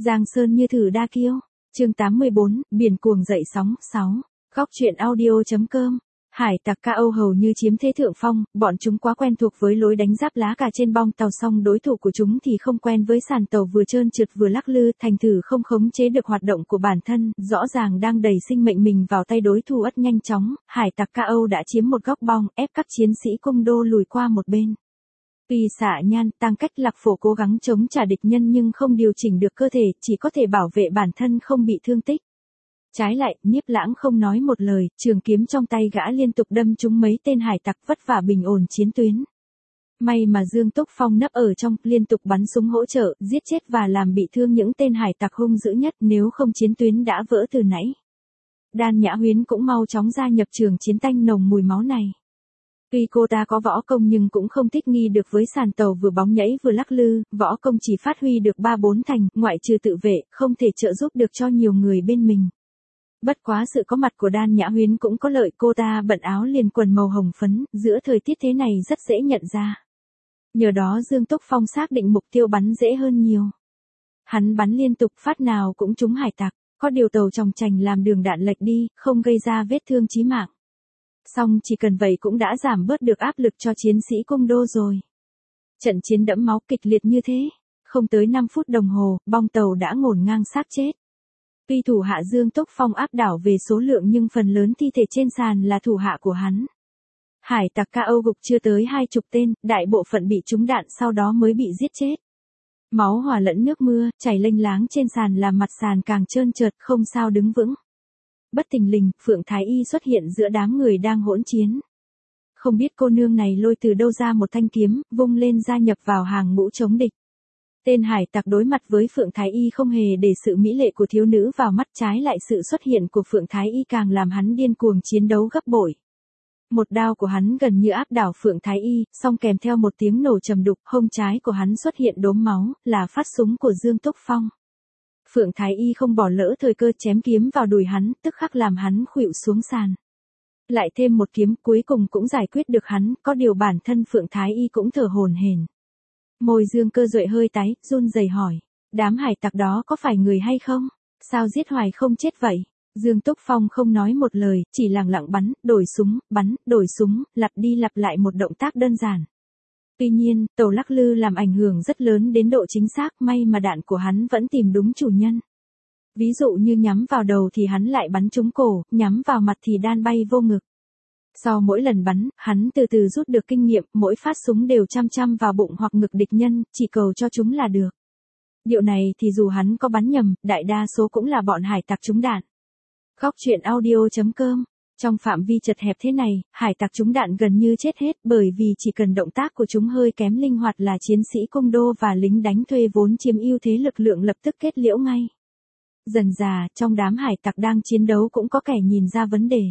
Giang Sơn như thử đa kiêu. Chương 84, biển cuồng dậy sóng, 6. Góc truyện audio.com. Hải tặc Ca Âu hầu như chiếm thế thượng phong, bọn chúng quá quen thuộc với lối đánh giáp lá cà trên bong tàu, song đối thủ của chúng thì không quen với sàn tàu vừa trơn trượt vừa lắc lư, thành thử không khống chế được hoạt động của bản thân, rõ ràng đang đẩy sinh mệnh mình vào tay đối thủ ắt nhanh chóng. Hải tặc Ca Âu đã chiếm một góc bong, ép các chiến sĩ cung đô lùi qua một bên. Tuy Xạ Nhan, Tăng Cách, Lạc Phổ cố gắng chống trả địch nhân nhưng không điều chỉnh được cơ thể, chỉ có thể bảo vệ bản thân không bị thương tích. Trái lại, Niếp Lãng không nói một lời, trường kiếm trong tay gã liên tục đâm trúng mấy tên hải tặc, vất vả bình ổn chiến tuyến. May mà Dương Túc Phong nấp ở trong, liên tục bắn súng hỗ trợ, giết chết và làm bị thương những tên hải tặc hung dữ nhất, nếu không chiến tuyến đã vỡ từ nãy. Đan Nhã Huyến cũng mau chóng gia nhập trường chiến, tanh nồng mùi máu này. Tuy cô ta có võ công nhưng cũng không thích nghi được với sàn tàu vừa bóng nhảy vừa lắc lư, võ công chỉ phát huy được 3-4 thành, ngoại trừ tự vệ, không thể trợ giúp được cho nhiều người bên mình. Bất quá sự có mặt của Đan Nhã Huyến cũng có lợi, cô ta bận áo liền quần màu hồng phấn, giữa thời tiết thế này rất dễ nhận ra. Nhờ đó Dương Túc Phong xác định mục tiêu bắn dễ hơn nhiều. Hắn bắn liên tục, phát nào cũng trúng hải tặc, có điều tàu chòng chành làm đường đạn lệch đi, không gây ra vết thương chí mạng. Song chỉ cần vậy cũng đã giảm bớt được áp lực cho chiến sĩ cung đô rồi. Trận chiến đẫm máu kịch liệt như thế, không tới 5 phút đồng hồ, bong tàu đã ngổn ngang xác chết. Tuy thủ hạ Dương Túc Phong áp đảo về số lượng nhưng phần lớn thi thể trên sàn là thủ hạ của hắn. Hải tặc Ca Âu gục chưa tới 20 tên, đại bộ phận bị trúng đạn sau đó mới bị giết chết. Máu hòa lẫn nước mưa, chảy lênh láng trên sàn làm mặt sàn càng trơn trượt, không sao đứng vững. Bất thình lình, Phượng Thái Y xuất hiện giữa đám người đang hỗn chiến. Không biết cô nương này lôi từ đâu ra một thanh kiếm, vung lên gia nhập vào hàng ngũ chống địch. Tên hải tặc đối mặt với Phượng Thái Y không hề để sự mỹ lệ của thiếu nữ vào mắt, trái lại sự xuất hiện của Phượng Thái Y càng làm hắn điên cuồng chiến đấu gấp bội. Một đao của hắn gần như áp đảo Phượng Thái Y, song kèm theo một tiếng nổ trầm đục, hông trái của hắn xuất hiện đốm máu, là phát súng của Dương Túc Phong. Phượng Thái Y không bỏ lỡ thời cơ chém kiếm vào đùi hắn, tức khắc làm hắn khuỵu xuống sàn. Lại thêm một kiếm, cuối cùng cũng giải quyết được hắn, có điều bản thân Phượng Thái Y cũng thở hổn hển. Môi Dương Cơ Duệ hơi tái, run rẩy hỏi, đám hải tặc đó có phải người hay không? Sao giết hoài không chết vậy? Dương Túc Phong không nói một lời, chỉ lặng lặng bắn, đổi súng, lặp đi lặp lại một động tác đơn giản. Tuy nhiên, tàu lắc lư làm ảnh hưởng rất lớn đến độ chính xác, may mà đạn của hắn vẫn tìm đúng chủ nhân. Ví dụ như nhắm vào đầu thì hắn lại bắn trúng cổ, nhắm vào mặt thì đan bay vô ngực. Sau mỗi lần bắn, hắn từ từ rút được kinh nghiệm, mỗi phát súng đều chăm vào bụng hoặc ngực địch nhân, chỉ cầu cho chúng là được. Điệu này thì dù hắn có bắn nhầm, đại đa số cũng là bọn hải tặc trúng đạn. Góc truyện audio.com. Trong phạm vi chật hẹp thế này, hải tặc trúng đạn gần như chết hết, bởi vì chỉ cần động tác của chúng hơi kém linh hoạt là chiến sĩ cung đô và lính đánh thuê vốn chiếm ưu thế lực lượng lập tức kết liễu ngay. Dần dà, trong đám hải tặc đang chiến đấu cũng có kẻ nhìn ra vấn đề.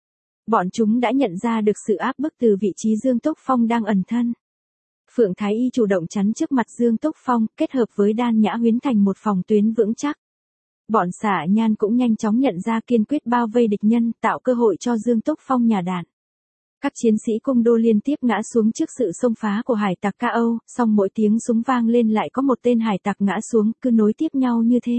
Bọn chúng đã nhận ra được sự áp bức từ vị trí Dương Túc Phong đang ẩn thân. Phượng Thái Y chủ động chắn trước mặt Dương Túc Phong, kết hợp với Đan Nhã Huyến thành một phòng tuyến vững chắc. Bọn Xạ Nhan cũng nhanh chóng nhận ra, kiên quyết bao vây địch nhân, tạo cơ hội cho Dương Túc Phong nhả đạn. Các chiến sĩ cung đô liên tiếp ngã xuống trước sự xông phá của hải tặc Ca Âu, song mỗi tiếng súng vang lên lại có một tên hải tặc ngã xuống, cứ nối tiếp nhau như thế.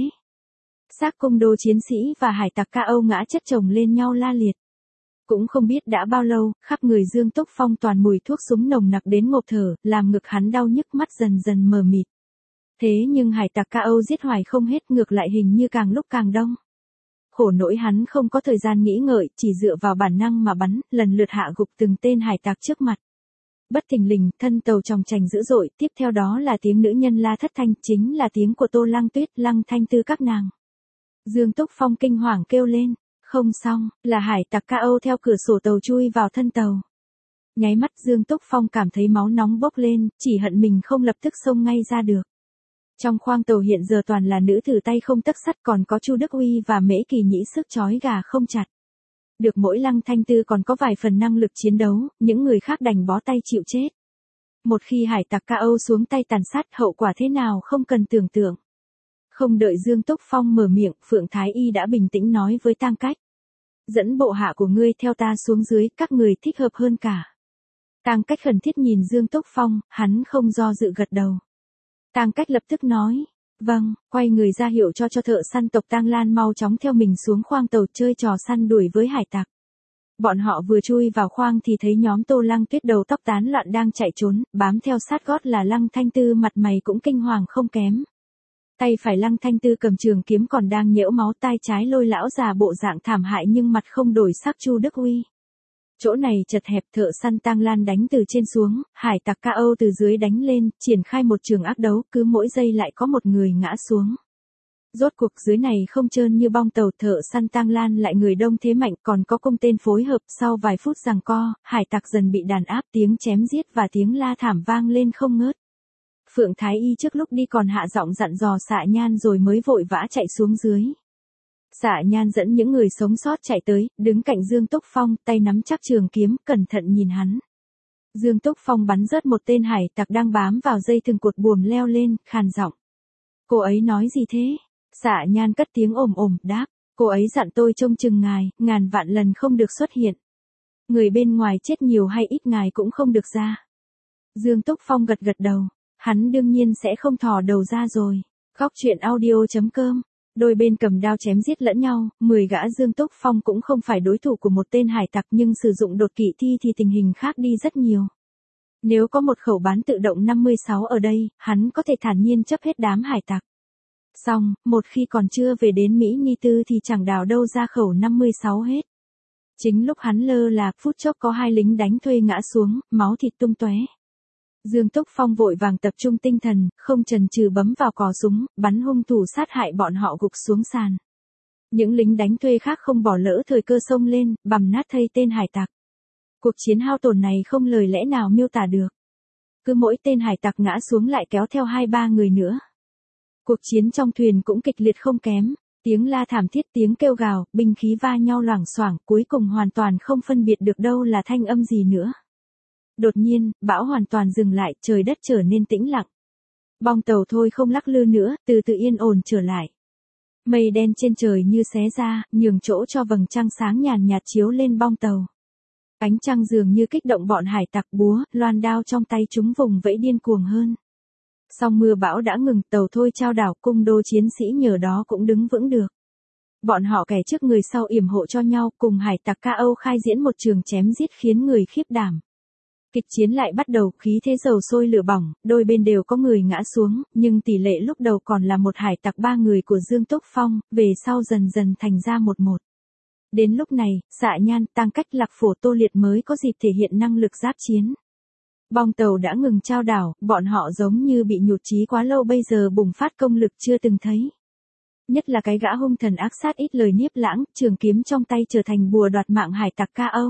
Xác cung đô chiến sĩ và hải tặc Ca Âu ngã chất chồng lên nhau la liệt. Cũng không biết đã bao lâu, khắp người Dương Túc Phong toàn mùi thuốc súng nồng nặc đến ngộp thở, làm ngực hắn đau nhức, mắt dần dần mờ mịt. Thế nhưng hải tặc Ca Âu giết hoài không hết, ngược lại hình như càng lúc càng đông. Khổ nỗi hắn không có thời gian nghĩ ngợi, chỉ dựa vào bản năng mà bắn, lần lượt hạ gục từng tên hải tặc trước mặt. Bất thình lình, thân tàu chòng chành dữ dội, tiếp theo đó là tiếng nữ nhân la thất thanh, chính là tiếng của Tô Lăng Tuyết, Lăng Thanh Tư các nàng. Dương Túc Phong kinh hoàng kêu lên, không xong, là hải tặc Ca Âu theo cửa sổ tàu chui vào thân tàu. Nháy mắt Dương Túc Phong cảm thấy máu nóng bốc lên, chỉ hận mình không lập tức xông ngay ra được. Trong khoang tàu hiện giờ toàn là nữ tử tay không tấc sắt, còn có Chu Đức Uy và Mễ Kỳ Nhĩ sức chói gà không chặt. Được mỗi Lăng Thanh Tư còn có vài phần năng lực chiến đấu, những người khác đành bó tay chịu chết. Một khi hải tặc Ca Âu xuống tay tàn sát, hậu quả thế nào không cần tưởng tượng. Không đợi Dương Túc Phong mở miệng, Phượng Thái Y đã bình tĩnh nói với Tăng Cách. Dẫn bộ hạ của ngươi theo ta xuống dưới, các người thích hợp hơn cả. Tăng Cách khẩn thiết nhìn Dương Túc Phong, hắn không do dự gật đầu. Tăng Cách lập tức nói, Vâng, quay người ra hiệu cho thợ săn tộc Tang Lan mau chóng theo mình xuống khoang tàu chơi trò săn đuổi với hải tặc. Bọn họ vừa chui vào khoang thì thấy nhóm Tô Lăng Tuyết đầu tóc tán loạn đang chạy trốn, bám theo sát gót là Lăng Thanh Tư mặt mày cũng kinh hoàng không kém. Tay phải Lăng Thanh Tư cầm trường kiếm còn đang nhễu máu, tay trái lôi lão già bộ dạng thảm hại nhưng mặt không đổi sắc Chu Đức Uy. Chỗ này chật hẹp, thợ săn Tang Lan đánh từ trên xuống, hải tặc Ca Âu từ dưới đánh lên, triển khai một trường ác đấu, cứ mỗi giây lại có một người ngã xuống. Rốt cuộc dưới này không trơn như bong tàu, thợ săn Tang Lan lại người đông thế mạnh, còn có cung tên phối hợp. Sau vài phút giằng co, hải tặc dần bị đàn áp, tiếng chém giết và tiếng la thảm vang lên không ngớt. Phượng Thái Y trước lúc đi còn hạ giọng dặn dò Xạ Nhan rồi mới vội vã chạy xuống dưới. Xạ Nhan dẫn những người sống sót chạy tới, đứng cạnh Dương Túc Phong, tay nắm chắc trường kiếm, cẩn thận nhìn hắn. Dương Túc Phong bắn rớt một tên hải tặc đang bám vào dây thừng cột buồm leo lên, khàn giọng. Cô ấy nói gì thế? Xạ Nhan cất tiếng ồm ồm đáp, cô ấy dặn tôi trông chừng ngài, ngàn vạn lần không được xuất hiện. Người bên ngoài chết nhiều hay ít ngài cũng không được ra. Dương Túc Phong gật gật đầu, hắn đương nhiên sẽ không thò đầu ra rồi. Góc truyện audio.com. Đôi bên cầm đao chém giết lẫn nhau, 10 gã Dương Túc Phong cũng không phải đối thủ của một tên hải tặc, nhưng sử dụng đột kỵ thi thì tình hình khác đi rất nhiều. Nếu có một khẩu bán tự động 56 ở đây, hắn có thể thản nhiên chấp hết đám hải tặc. Xong, một khi còn chưa về đến Mỹ Ni Tư thì chẳng đào đâu ra khẩu 56 hết. Chính lúc hắn lơ là, phút chốc có 2 lính đánh thuê ngã xuống, máu thịt tung tóe. Dương Túc Phong vội vàng tập trung tinh thần, không chần chừ bấm vào cò súng, bắn hung thủ sát hại bọn họ gục xuống sàn. Những lính đánh thuê khác không bỏ lỡ thời cơ xông lên, bằm nát thây tên hải tặc. Cuộc chiến hao tổn này không lời lẽ nào miêu tả được. Cứ mỗi tên hải tặc ngã xuống lại kéo theo 2-3 người nữa. Cuộc chiến trong thuyền cũng kịch liệt không kém, tiếng la thảm thiết, tiếng kêu gào, binh khí va nhau loảng xoảng, cuối cùng hoàn toàn không phân biệt được đâu là thanh âm gì nữa. Đột nhiên, bão hoàn toàn dừng lại, trời đất trở nên tĩnh lặng. Bong tàu thôi không lắc lư nữa, từ từ yên ổn trở lại. Mây đen trên trời như xé ra, nhường chỗ cho vầng trăng sáng nhàn nhạt chiếu lên bong tàu. Ánh trăng dường như kích động bọn hải tặc, búa, loan đao trong tay chúng vùng vẫy điên cuồng hơn. Song mưa bão đã ngừng, tàu thôi chao đảo, cung đô chiến sĩ nhờ đó cũng đứng vững được. Bọn họ kẻ trước người sau yểm hộ cho nhau, cùng hải tặc Ca Âu khai diễn một trường chém giết khiến người khiếp đảm. Kịch chiến lại bắt đầu, khí thế dầu sôi lửa bỏng, đôi bên đều có người ngã xuống, nhưng tỷ lệ lúc đầu còn là một hải tặc 3 người của Dương Túc Phong, về sau dần dần thành ra 1-1. Đến lúc này, Xạ Nhan, Tăng Cách, Lạc Phổ, Tô Liệt mới có dịp thể hiện năng lực giáp chiến. Bong tàu đã ngừng chao đảo, bọn họ giống như bị nhụt chí quá lâu bây giờ bùng phát công lực chưa từng thấy. Nhất là cái gã hung thần ác sát ít lời Niếp Lãng, trường kiếm trong tay trở thành bùa đoạt mạng hải tặc Ca Âu.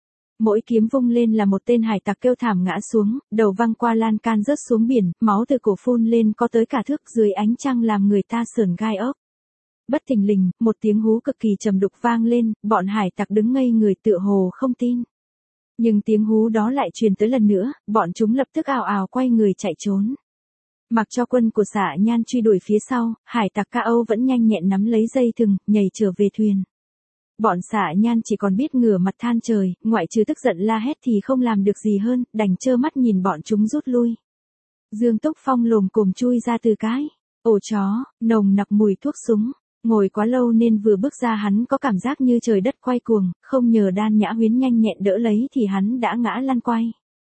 Mỗi kiếm vung lên là một tên hải tặc kêu thảm ngã xuống, đầu văng qua lan can rớt xuống biển, máu từ cổ phun lên có tới cả thước, dưới ánh trăng làm người ta sởn gai ốc. Bất thình lình, một tiếng hú cực kỳ trầm đục vang lên, bọn hải tặc đứng ngây người tựa hồ không tin. Nhưng tiếng hú đó lại truyền tới lần nữa, bọn chúng lập tức ào ào quay người chạy trốn. Mặc cho quân của Xạ Nhan truy đuổi phía sau, hải tặc Ca Âu vẫn nhanh nhẹn nắm lấy dây thừng, nhảy trở về thuyền. Bọn Xạ Nhan chỉ còn biết ngửa mặt than trời, ngoại trừ tức giận la hét thì không làm được gì hơn, đành trơ mắt nhìn bọn chúng rút lui. Dương Túc Phong lồm cồm chui ra từ cái ổ chó, nồng nặc mùi thuốc súng. Ngồi quá lâu nên vừa bước ra hắn có cảm giác như trời đất quay cuồng, không nhờ Đan Nhã Huyến nhanh nhẹn đỡ lấy thì hắn đã ngã lăn quay.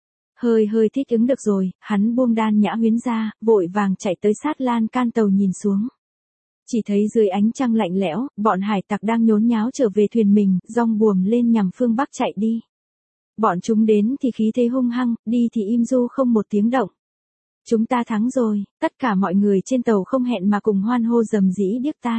Hơi thích ứng được rồi, hắn buông Đan Nhã Huyến ra, vội vàng chạy tới sát lan can tàu nhìn xuống. Chỉ thấy dưới ánh trăng lạnh lẽo, bọn hải tặc đang nhốn nháo trở về thuyền mình, dong buồm lên nhằm phương Bắc chạy đi. Bọn chúng đến thì khí thế hung hăng, đi thì im du không một tiếng động. Chúng ta thắng rồi, tất cả mọi người trên tàu không hẹn mà cùng hoan hô rầm rĩ điếc tai.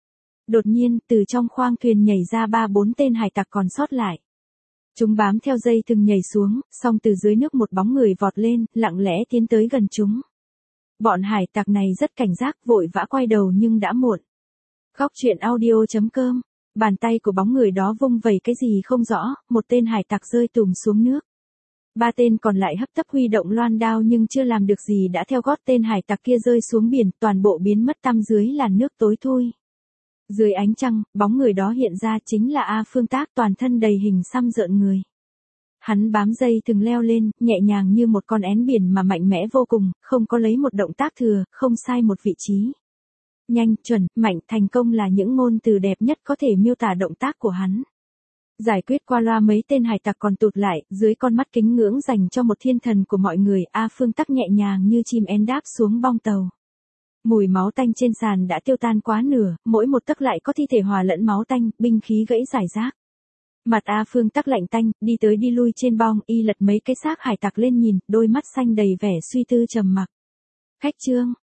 Đột nhiên, từ trong khoang thuyền nhảy ra 3-4 tên hải tặc còn sót lại. Chúng bám theo dây thừng nhảy xuống, xong từ dưới nước một bóng người vọt lên, lặng lẽ tiến tới gần chúng. Bọn hải tặc này rất cảnh giác, vội vã quay đầu nhưng đã muộn. Góc truyện audio.com. Bàn tay của bóng người đó vung vẩy cái gì không rõ, một tên hải tặc rơi tùm xuống nước. 3 tên còn lại hấp tấp huy động loan đao nhưng chưa làm được gì đã theo gót tên hải tặc kia rơi xuống biển, toàn bộ biến mất tăm dưới làn nước tối thui. Dưới ánh trăng, bóng người đó hiện ra chính là A Phương Tác, toàn thân đầy hình xăm rợn người. Hắn bám dây thừng leo lên, nhẹ nhàng như một con én biển mà mạnh mẽ vô cùng, không có lấy một động tác thừa, không sai một vị trí. Nhanh, chuẩn, mạnh, thành công là những ngôn từ đẹp nhất có thể miêu tả động tác của hắn. Giải quyết qua loa mấy tên hải tặc còn tụt lại, dưới con mắt kính ngưỡng dành cho một thiên thần của mọi người, A Phương Tắc nhẹ nhàng như chim én đáp xuống bong tàu. Mùi máu tanh trên sàn đã tiêu tan quá nửa, mỗi một tấc lại có thi thể hòa lẫn máu tanh, binh khí gãy rải rác. Mặt A Phương Tắc lạnh tanh, đi tới đi lui trên bong, y lật mấy cái xác hải tặc lên nhìn, đôi mắt xanh đầy vẻ suy tư trầm mặc. Khách trương,